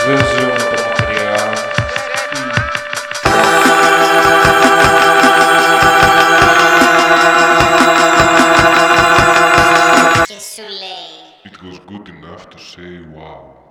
Δεν ζω με τα μακριά. Και σου λέει It was good enough to say wow.